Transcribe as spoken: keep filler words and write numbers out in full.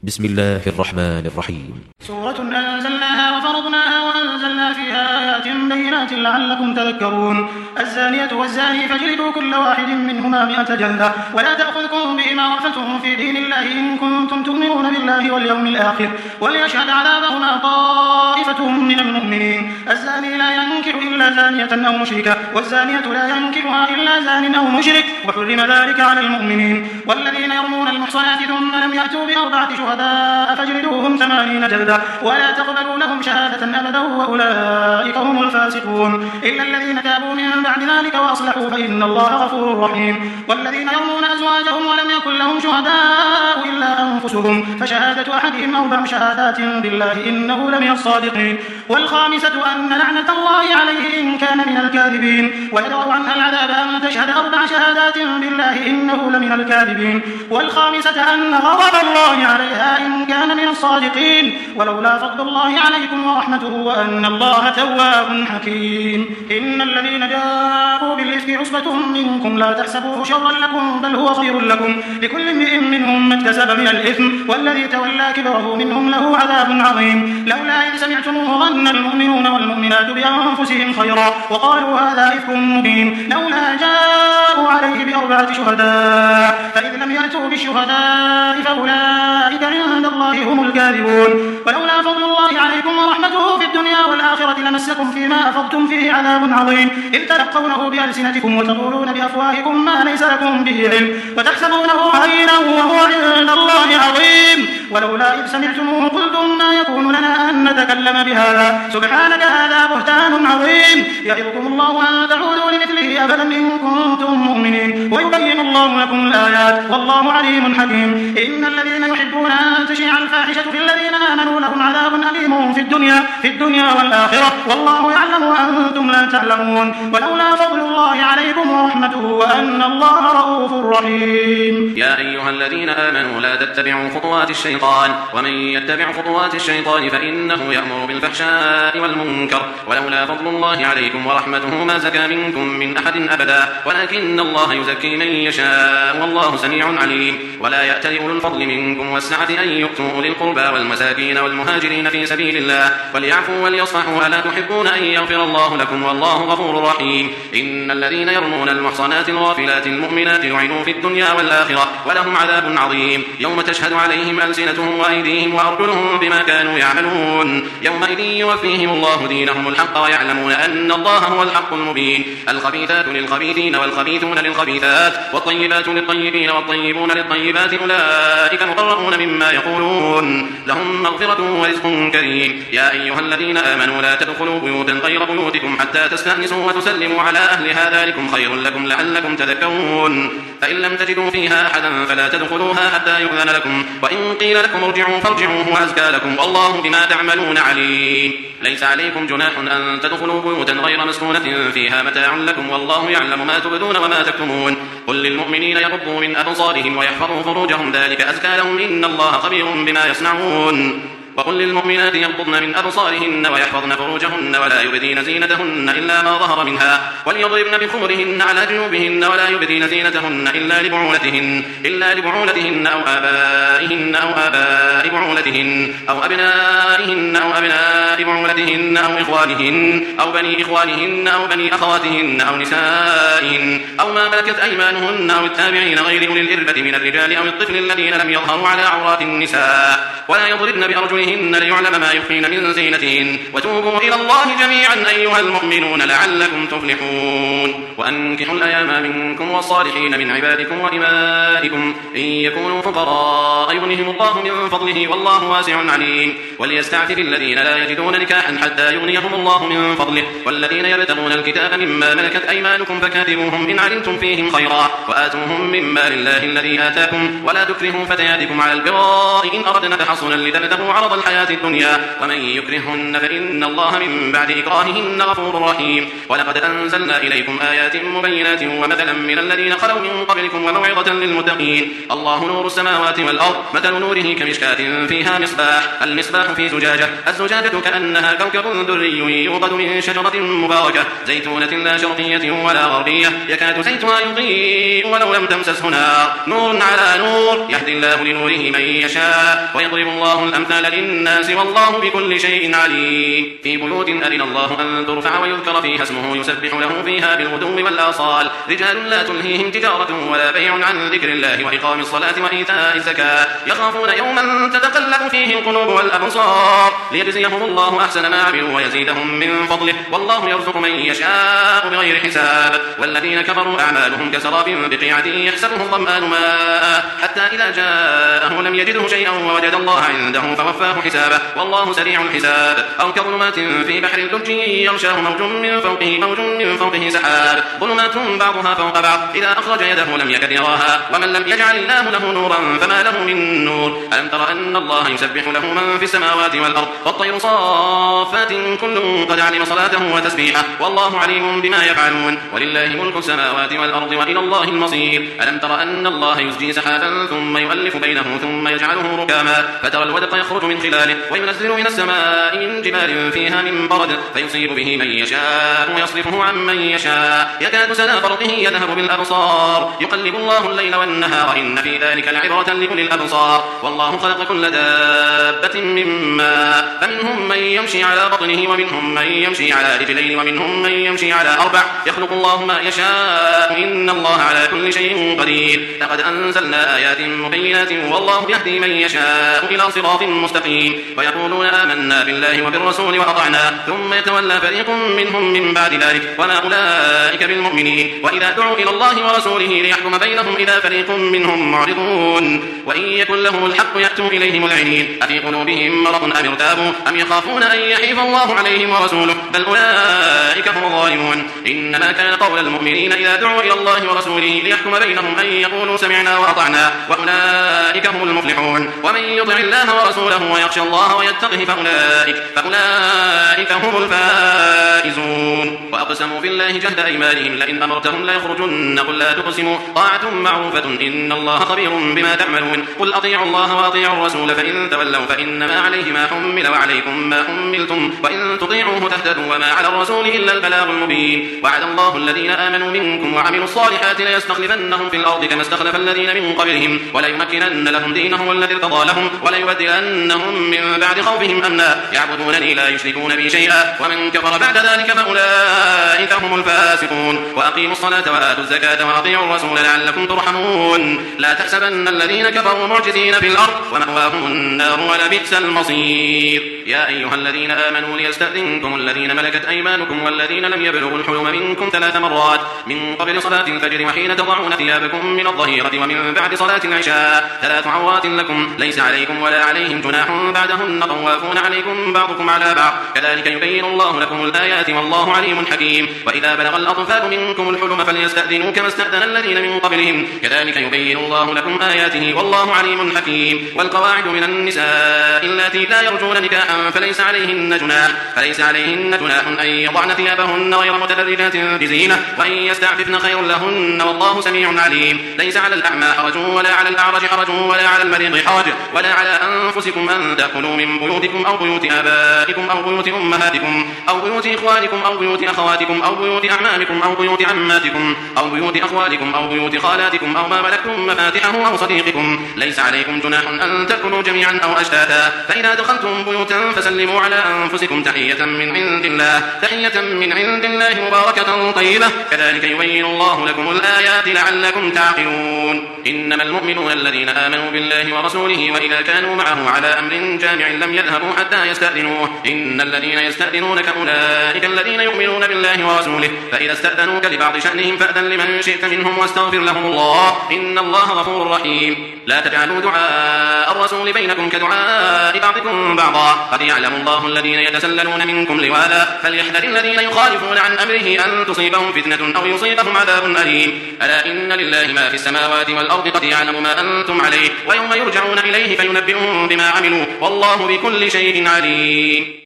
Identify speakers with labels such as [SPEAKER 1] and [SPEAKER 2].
[SPEAKER 1] بسم الله الرحمن الرحيم.
[SPEAKER 2] سورة أنزلناها وفرضناها وأنزلنا فيها آيات بينات لعلكم تذكرون. الزانية والزاني فاجلدوا كل واحد منهما مئة جلدة ولا تأخذكم بهما رأفة في دين الله إن كنتم تؤمنون بالله واليوم الآخر وليشهد عذابهما طائفة من المؤمنين. الزاني لا ينكح إلا زانية أو مشركة والزانية لا ينكحها إلا زان أو مشرك وحرم ذلك على المؤمنين. والذين يرمون المحصنات ثم لم يأتوا بأربعة شهداء فاجلدوهم ثمانين جلدة ولا تقبلوا لهم شهادة أبدا وأولئك هم الفاسقون إلا الذين تابوا من بعد ذلك وأصلحوا فإن الله غفور رحيم. والذين يرمون أزواجهم ولم يكن لهم شهداء إلا أنفسهم فشهادة أحدهم أربع شهادات بالله إنه لمن الصادقين. والخامسة أن لعنة الله عليه إن كان من الكاذبين ويدرأ عنها العذاب أن تشهد أربع شهادات بالله إنه لمن الكاذبين. والخامسة أن غضب الله عليها إن كان من الصادقين ولولا فضل الله عليكم ورحمته وأن الله تواب حكيم. إن الذين جاءوا بالإفك عصبة منكم لا تحسبوه شرا لكم بل هو خير لكم لكل امرئ منهم ما اكتسب من الإثم والذي تولى كبره منهم له عذاب عظيم. لولا إذ سمعتموه ظن المؤمنون والمؤمنات بأنفسهم خيرا وقالوا هذا إفك مبين لولا جاءوا عليه بأربعة شهداء فإذ لم يأتوا بالشهداء فأولئك عند الله هم الكاذبون. ولولا فضل الله عليكم ورحمته في الدنيا والآخرة لمسكم فيما أفضتم فيه عذاب عظيم إذ تلقونه بألسنتكم وتقولون بأفواهكم ما ليس لكم به علم وتحسبونه هينا وهو عند الله عظيم. ولولا إذ سمعتموه قلتم ما يكون لنا أن نتكلم بهذا سبحانك هذا بهتان عظيم يعظكم الله أن تعودوا لمثله أبدا إن كنتم مؤمنين ويبين الله لكم الآيات والله عليم حكيم. إن الذين يحبون أن تشيع الفاحشة في الذين آمنوا لهم عذاب أليم في الدنيا في الدنيا والآخرة والله يعلم وأنتم لا تعلمون. ولولا فضل الله عليكم ورحمته وأن الله رؤوف رحيم.
[SPEAKER 3] يا أيها الذين آمنوا لا تتبعوا خطوات الشيطان ومن يتبع خطوات الشيطان فإنه يأمر بالفحشاء والمنكر ولولا فضل الله عليكم ورحمته ما زكى منكم من أحد أبدا ولكن الله يزكي من يشاء والله سميع عليم. ولا يأتل أولو الفضل منكم والسعة أن يؤتوا أولي القربى والمساكين والمهاجرين في سبيل الله وليعفوا وليصفحوا ألا تحبون أن يغفر الله لكم والله غفور رحيم. إن الذين يرمون المحصنات الغافلات المؤمنات لعنوا في الدنيا والآخرة ولهم عذاب عظيم يوم تشهد عليهم ألسنتهم وأيديهم وأرجلهم بما كانوا يعملون يومئذ يوفيهم الله دينهم الحق ويعلمون أن الله هو الحق المبين. الخبيثات للخبيثين والخبيثون للخبيثات والطيبات للطيبين والطيبون للطيبات أولئك مقرؤون مما يقولون لهم مغفرة ورزق كريم. يا أيها الذين آمنوا لا تدخلوا بيوتا غير بيوتكم حتى تستأنسوا وتسلموا على أهلها ذلكم خير لكم لعلكم تذكرون. فإن لم تجدوا فيها أحدا فلا تدخلوها حتى يؤذن لكم وإن قيل لكم ارجعوا فارجعوا هو أزكى لكم والله بما تعملون عليم. ليس عليكم جناح أن تدخلوا بيوتا غير مسكونة فيها متاع لكم والله يعلم ما تبدون وما تكتمون. قل للمؤمنين يغضوا من أبصارهم ويحفظوا فروجهم ذلك أزكى لهم إن الله خبير بما يصنعون. وقل للمؤمنات يغضضن من أبصارهن ويحفظن فروجهن ولا يبدين زينتهن إلا ما ظهر منها وليضربن بخمرهن على جنوبهن ولا يبدين زينتهن إلا لبعولتهن إلا لبعولتهن أو آبائهن أو آباء بعولتهن أو أبنائهن أو أبناء بعولتهن أو إخوانهن أو بني إخوانهن أو بني أخواتهن أو نسائهن أو ما ملكت أيمانهن أو التابعين غير أولي الإربة من الرجال أو الطفل الذين لم يظهروا على عورات النساء ولا يضربن بأرجلهن ليعلم ما يخفين من زينتهن وتوبوا إلى الله جميعا أيها المؤمنون لعلكم تفلحون. وأنكحوا الأيام منكم والصالحين من عبادكم وإمائكم إن يكونوا فقراء يغنهم الله من فضله والله واسع عليم. وليستعفف الذين لا يجدون نكاحا حتى يغنيهم الله من فضله والذين يبتغون الكتاب مما ملكت أيمانكم فكاتبوهم إن علمتم فيهم خيرا وآتوهم مما لله الذي آتاكم ولا تكرهوا فتياتكم على البغاء إن أردنا تحصنا لتبتغوا عرض الحياة الدنيا ومن يكرهن فإن الله من بعد إكراههن غفور رحيم. ولقد أنزلنا إليكم آيات مبينات ومثلا من الذين خلوا من قبلكم وموعظة للمتقين. الله نور السماوات والأرض مثل نوره كمشكاة فيها مصباح المصباح الساعة في زجاجة الزجاجة كأنها كوكب دري يوقد من شجرة مباركة زيتونة لا شرقية ولا غربية يكاد زيتها يضيء ولو لم تمسسه نار نور على نور يهدي الله لنوره من يشاء ويضرب الله الأمثال للناس والله بكل شيء عليم في بيوت أذن الله أن ترفع ويذكر فيها اسمه يسبح له فيها بالغدو والآصال رجال لا تلهيهم تجارة ولا بيع عن ذكر الله وإقام الصلاة وإيتاء الزكاة يخافون يوما تتقلب فيه القلوب والأبصار ليجزيهم الله أحسن ما عملوا ويزيدهم من فضله والله يرزق من يشاء بغير حساب والذين كفروا أعمالهم كسراب بقيعة يحسبه الظمآن ماء حتى إذا جاءه لم يجده شيئا ووجد الله عنده فوفاه حسابه والله سريع الحساب أو كظلمات في بحر اللج يغشاه موج من فوقه موج من فوقه سحاب ظلمات بعضها فوق بعض إذا أخرج يده لم يكد يراها ومن لم يجعل الله له نورا فما له من نور ألم تر أن الله يسبح له من في السماوات والأرض والطير صافات كل قد علم صلاته وتسبيحه والله عليم بما يفعلون ولله ملك السماوات والأرض وإلى الله المصير ألم تر أن الله يزجي سحابا ثم يؤلف بينه ثم يجعله ركاما فترى الودق يخرج من خلاله وينزل من السماء من جبال فيها من برد فيصيب به من يشاء ويصرفه عن من يشاء يكاد سنا برقه يذهب بالأبصار يقلب الله الليل والنهار إن في ذلك لعبرة لأولي الأبصار والله خلق كل دابة من ماء فمنهم من يمشي على بطنه ومنهم من يمشي على رجلين ومنهم من يمشي على أربع يخلق الله ما يشاء إن الله على كل شيء قدير لقد أنزلنا آيات مبينات والله يهدي من يشاء إلى صراط مستقيم ويقولون آمنا بالله وبالرسول وأطعنا ثم يتولى فريق منهم من بعد ذلك وما أولئك بالمؤمنين وإذا دعوا إلى الله ورسوله ليحكم بينهم إذا فريق منهم معرضون وإن يكن لهم الحق يأتوا إليه مذعنين أفي قلوبهم مرض أم ارتابوا أم يخافون أن يحيف الله عليهم ورسوله بل أولئك هم الظالمون إنما كان قول المؤمنين إذا دعوا إلى الله ورسوله ليحكم بينهم أن يقولوا سمعنا وأطعنا وأولئك هم المفلحون ومن يطع الله ورسوله ويخشى الله ويتقه فأولئك, فأولئك هم الفائزون وأقسموا بالله جهد أيمانهم لئن أمرتهم لا يخرجن قل لا تقسموا طاعة معروفة إن الله خبير بما تعملون قل أطيعوا الله وأطيعوا الرسول فإن تولوا فإنما عليه ما حمل وعليكم ما حملتم وإن تطيعوه تهتدوا وما على الرسول إلا البلاغ المبين وعد الله الذين آمنوا منكم وعملوا الصالحات ليستخلفنهم في الأرض كما استخلف الذين من قبلهم وليمكنن لهم دينهم الذي ارتضى لهم وليبدلنهم من بعد خوفهم أمنا يعبدونني لا يشركون بي شيئا ومن كفر بعد ذلك فأولئك هم الفاسقون وأقيموا الصلاة وآتوا الزكاة وأطيعوا الرسول لعلكم ترحمون لا تحسبن الذين كفروا معجزين في الأرض ومأواهم النار ولبئس المصير يا أيها الذين آمنوا ليستأذنكم الذين ملكت أيمانكم والذين لم يبلغوا الحلم منكم ثلاث مرات من قبل صلاة الفجر وحين تضعون ثيابكم من الظهيرة ومن بعد صلاة العشاء ثلاث عورات لكم ليس عليكم ولا عليهم جناح بعدهن طوافون عليكم بعضكم على بعض كذلك يبين الله لكم الآيات والله عليم حكيم وإذا بلغ الأطفال منكم الحلم فليستأذنوا كما استأذن الذين من قبلهم كذلك يبين الله لكم آياته والله عليم حكيم والقواعد من النساء اللاتي لا يرجون نكاحا فليس عليهن جناح فليس عليهن جناح أن يضعن ثيابهن غير متبرجات بزينة وإن يستعففن خير لهن والله سميع عليم ليس على الأعمى حرج ولا على الأعرج حرج ولا على المريض حرج ولا على أنفسكم أن تأكلوا من بيوتكم أو بيوت آبائكم أو بيوت أمهاتكم أو بيوت إخوانكم أو بيوت أخواتكم أو بيوت أعمامكم أو بيوت عماتكم أو بيوت أخوالكم أو بيوت خالاتكم أو ما ملكتم مفاتحه أو صديقكم ليس عليكم جناح أن تأكلوا جميعا أو أشتاتا فإذا دخلتم بيوتا فسلموا على أنفسكم تحية من عند الله تحية من عند الله مباركة طيبة كذلك يبين الله لكم الآيات لعلكم تعقلون إنما المؤمنون الذين آمنوا بالله ورسوله وإذا كانوا معه على أمر جامع لم يذهبوا حتى يستأذنوه إن الذين يستأذنونك أولئك الذين يؤمنون بالله ورسوله فإذا استأذنوك لبعض شأنهم فأذن لمن شئت منهم واستغفر لهم الله إن الله غفور رحيم لا تجعلوا دعاء الرسول بينكم كدعاء بعضكم بعضا قد يعلم الله الذين يتسللون منكم لواذا فليحذر الذين يخالفون عن أمره أن تصيبهم فتنة أو يصيبهم عذاب أليم ألا إن لله ما في السماوات والأرض قد يعلم ما أنتم عليه ويوم يرجعون إليه فينبئهم بما عملوا والله بكل شيء عليم.